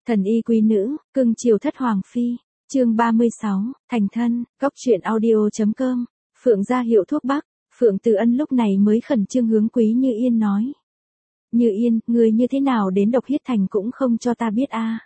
Thần y quý nữ, cưng chiều thất hoàng phi. Chương 36, thành thân, góc truyện audio.com. Phượng gia hiệu thuốc bắc. Phượng Từ Ân lúc này mới khẩn trương hướng Quý Như Yên nói. Như Yên, người như thế nào đến Độc Huyết Thành cũng không cho ta biết a.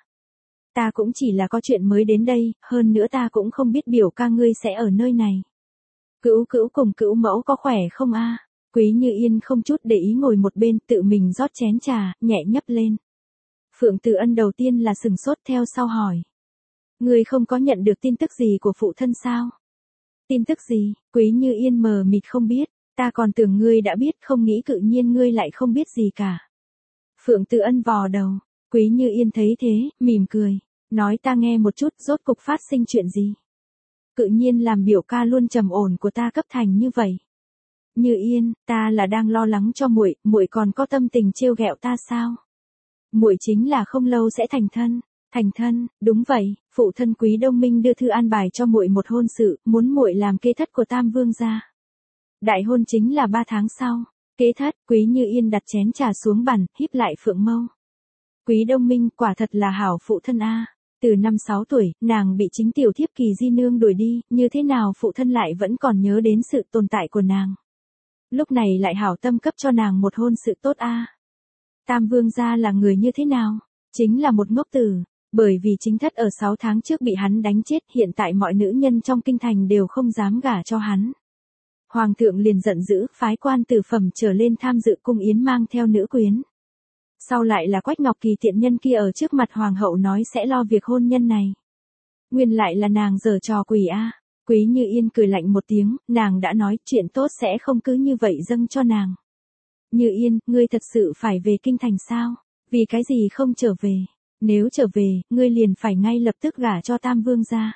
Ta cũng chỉ là có chuyện mới đến đây, hơn nữa ta cũng không biết biểu ca ngươi sẽ ở nơi này. Cữu cữu cùng cữu mẫu có khỏe không a? Quý Như Yên không chút để ý ngồi một bên tự mình rót chén trà, nhẹ nhấp lên. Phượng Từ Ân đầu tiên là sừng sốt theo sau hỏi. Ngươi không có nhận được tin tức gì của phụ thân sao? Tin tức gì? Quý Như Yên mờ mịt không biết, ta còn tưởng ngươi đã biết, không nghĩ tự nhiên ngươi lại không biết gì cả. Phượng Từ Ân vò đầu, Quý Như Yên thấy thế, mỉm cười, nói ta nghe một chút rốt cục phát sinh chuyện gì. Tự nhiên làm biểu ca luôn trầm ổn của ta cấp thành như vậy. Như Yên, ta là đang lo lắng cho muội, muội còn có tâm tình trêu ghẹo ta sao? Muội chính là không lâu sẽ thành thân. Thành thân, đúng vậy, phụ thân Quý Đông Minh đưa thư an bài cho muội một hôn sự, muốn muội làm kế thất của Tam Vương gia. Đại hôn chính là 3 tháng sau. Kế thất, Quý Như Yên đặt chén trà xuống bàn, híp lại phượng mâu. Quý Đông Minh quả thật là hảo phụ thân a. Từ năm 6 tuổi, nàng bị chính tiểu thiếp Kỳ Di Nương đuổi đi, như thế nào phụ thân lại vẫn còn nhớ đến sự tồn tại của nàng. Lúc này lại hảo tâm cấp cho nàng một hôn sự tốt a. Tam Vương gia là người như thế nào? Chính là một ngốc tử. Bởi vì chính thất ở 6 tháng trước bị hắn đánh chết, hiện tại mọi nữ nhân trong kinh thành đều không dám gả cho hắn. Hoàng thượng liền giận dữ, phái quan từ phẩm trở lên tham dự cung yến mang theo nữ quyến. Sau lại là Quách Ngọc Kỳ tiện nhân kia ở trước mặt hoàng hậu nói sẽ lo việc hôn nhân này. Nguyên lại là nàng giở trò quỷ a. Quý Như Yên cười lạnh một tiếng, nàng đã nói chuyện tốt sẽ không cứ như vậy dâng cho nàng. Như Yên, ngươi thật sự phải về kinh thành sao? Vì cái gì không trở về? Nếu trở về, ngươi liền phải ngay lập tức gả cho Tam Vương gia.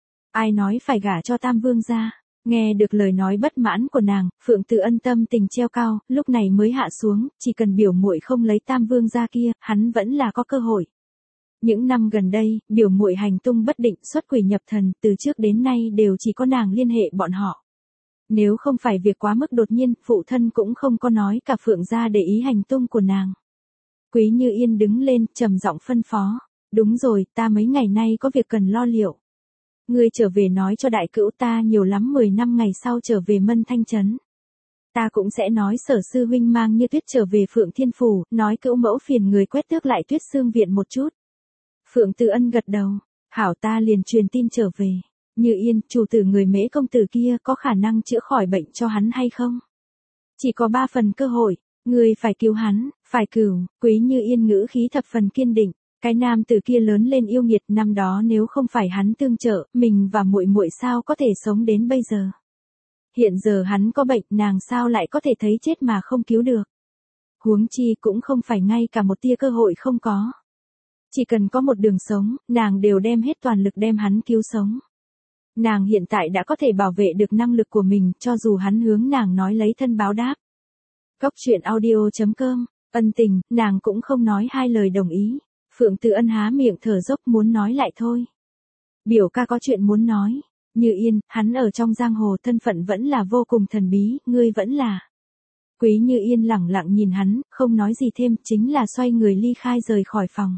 Ai nói phải gả cho Tam Vương gia? Nghe được lời nói bất mãn của nàng, Phượng Từ Ân tâm tình treo cao, lúc này mới hạ xuống, chỉ cần biểu muội không lấy Tam Vương gia kia, hắn vẫn là có cơ hội. Những năm gần đây, biểu muội hành tung bất định, xuất quỷ nhập thần, từ trước đến nay đều chỉ có nàng liên hệ bọn họ. Nếu không phải việc quá mức đột nhiên, phụ thân cũng không có nói cả Phượng gia để ý hành tung của nàng. Quý Như Yên đứng lên, trầm giọng phân phó. Đúng rồi, ta mấy ngày nay có việc cần lo liệu. Ngươi trở về nói cho đại cữu ta nhiều lắm 10 năm ngày sau trở về Mân Thanh Trấn. Ta cũng sẽ nói Sở sư huynh mang Như Tuyết trở về Phượng Thiên Phủ, nói cữu mẫu phiền người quét tước lại Tuyết Xương viện một chút. Phượng Từ Ân gật đầu, hảo ta liền truyền tin trở về. Như Yên, chủ tử người Mễ công tử kia có khả năng chữa khỏi bệnh cho hắn hay không? Chỉ có 3 phần cơ hội. Ngươi phải cứu hắn, phải cửu. Quý Như Yên ngữ khí thập phần kiên định. Cái nam tử kia lớn lên yêu nghiệt, năm đó nếu không phải hắn tương trợ, mình và muội muội sao có thể sống đến bây giờ. Hiện giờ hắn có bệnh, nàng sao lại có thể thấy chết mà không cứu được. Huống chi cũng không phải ngay cả một tia cơ hội không có. Chỉ cần có một đường sống, nàng đều đem hết toàn lực đem hắn cứu sống. Nàng hiện tại đã có thể bảo vệ được năng lực của mình, cho dù hắn hướng nàng nói lấy thân báo đáp. Góc truyện audio.com, ân tình, nàng cũng không nói hai lời đồng ý. Phượng Từ Ân há miệng thở dốc muốn nói lại thôi. Biểu ca có chuyện muốn nói. Như Yên, hắn ở trong giang hồ thân phận vẫn là vô cùng thần bí, ngươi vẫn là. Quý Như Yên lẳng lặng nhìn hắn, không nói gì thêm, chính là xoay người ly khai rời khỏi phòng.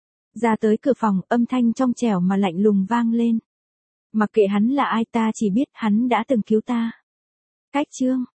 Ra tới cửa phòng, âm thanh trong trẻo mà lạnh lùng vang lên. Mặc kệ hắn là ai ta chỉ biết hắn đã từng cứu ta. Cách chương.